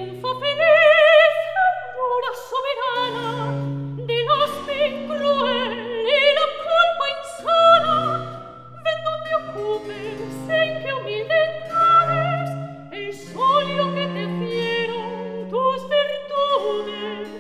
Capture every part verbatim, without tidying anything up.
triunfo feliz, aurora soberana de áspid cruel y la culpa insana. Ven donde ocupes, en que humilde entrares, el solio que tejieron tus virtudes.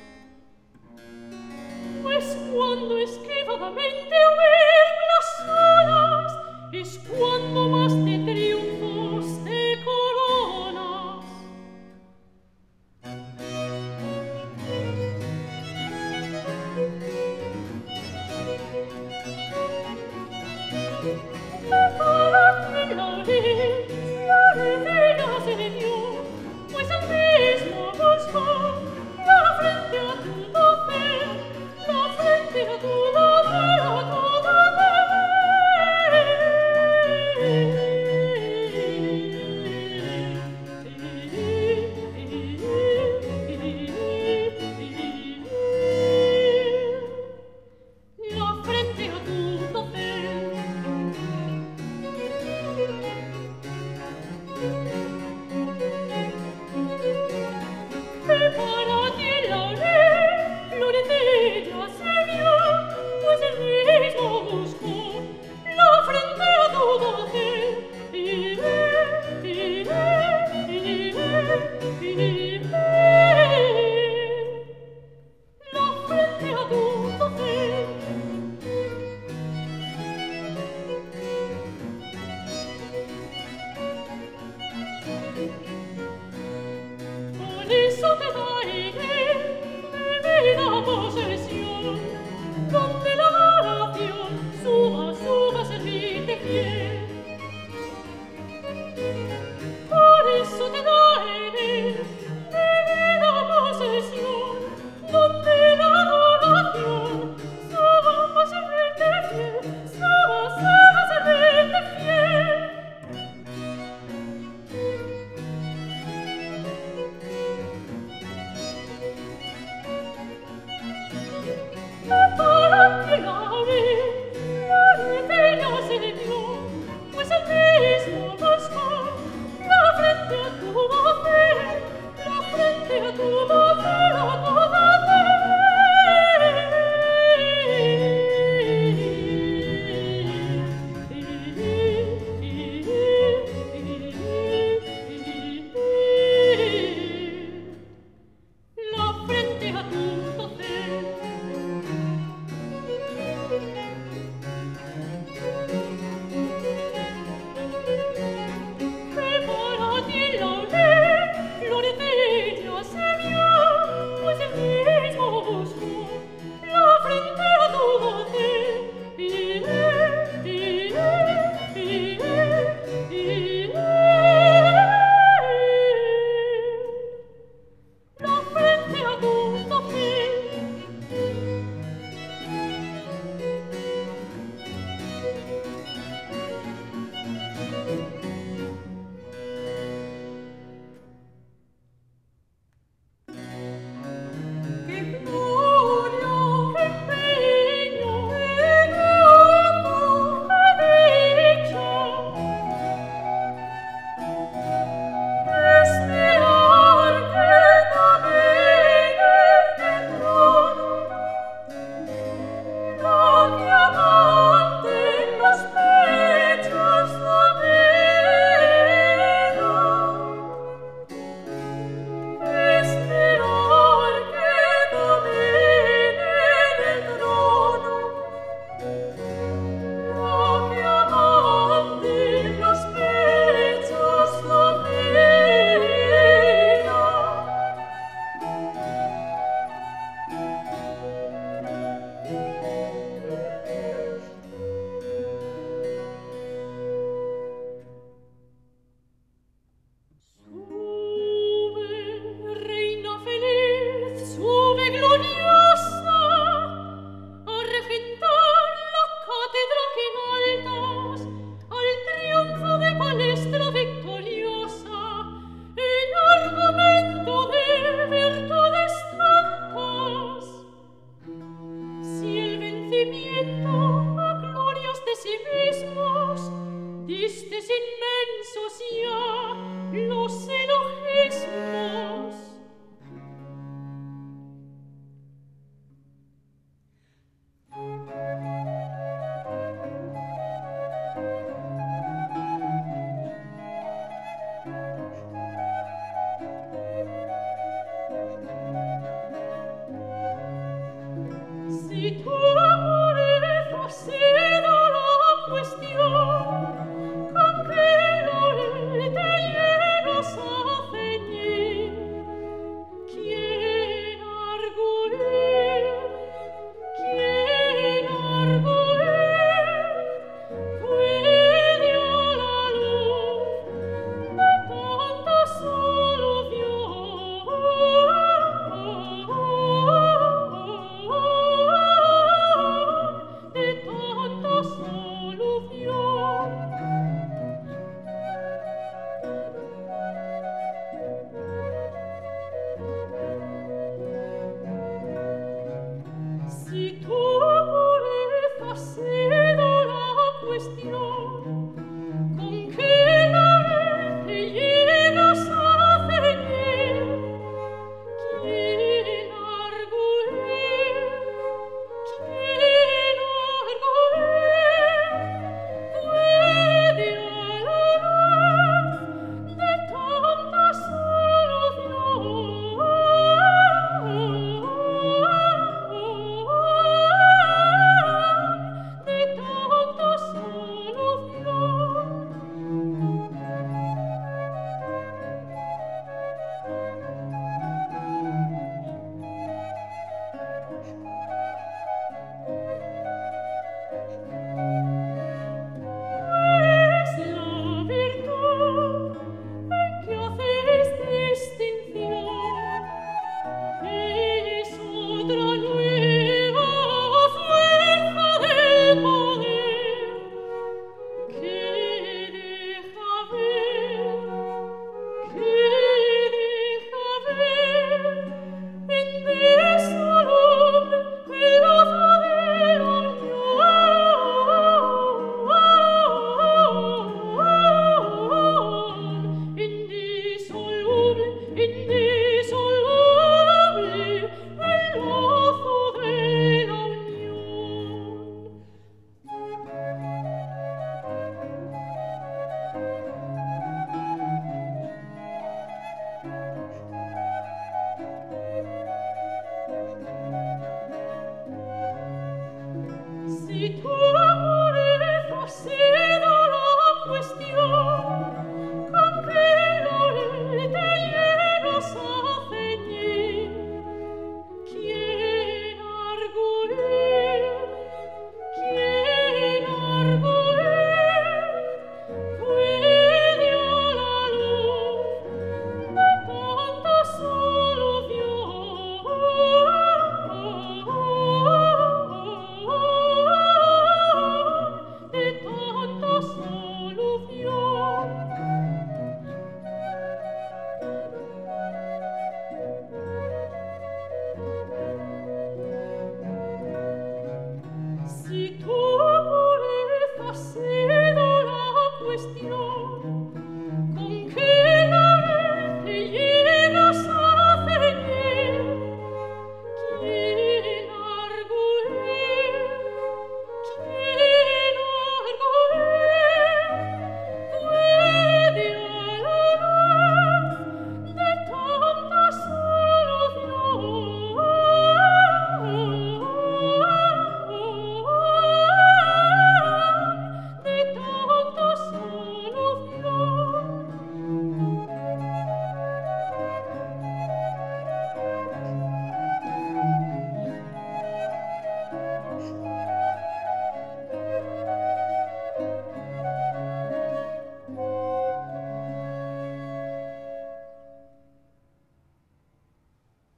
Pues cuando esquivadamente huir blasfonas, es cuando más de triunfos te coronas. Prepárate la audiencia de veras de Dios, pues el mismo buscó la frente a tu docer, la frente a tu docer, a tu docer. La frente a tu docer. Prepárate la ley, florecilla se vio, pues el mismo buscó la frente a tu doce. Iré, iré, iré, iré. La frente a tu doce. Por eso te daré de vida posesión, donde la oración suba, suba a servirte fiel. Por eso te daré de vida posesión, donde la oración suba a servirte fiel, suba, suba a servirte fiel. Prepárate la ley, florecilla se dio, pues el mismo buscó la frente a tu doce, la frente a tu doce, a tu doce. La frente a tu doce. Prepárate la ley, florecilla se vio,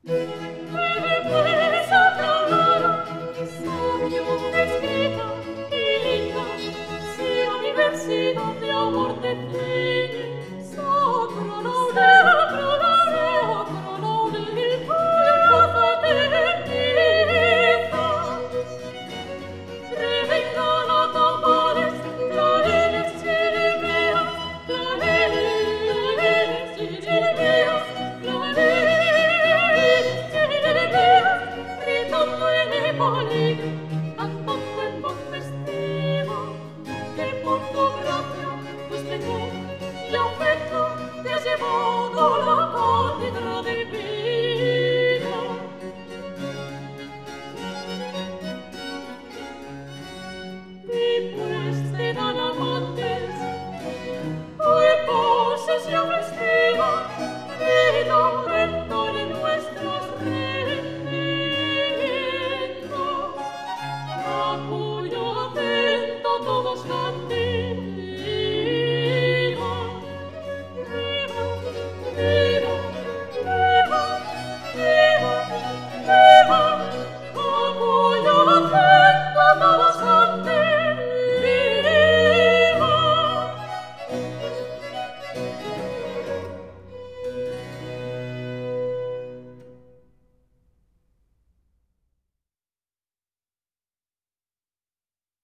Thank you.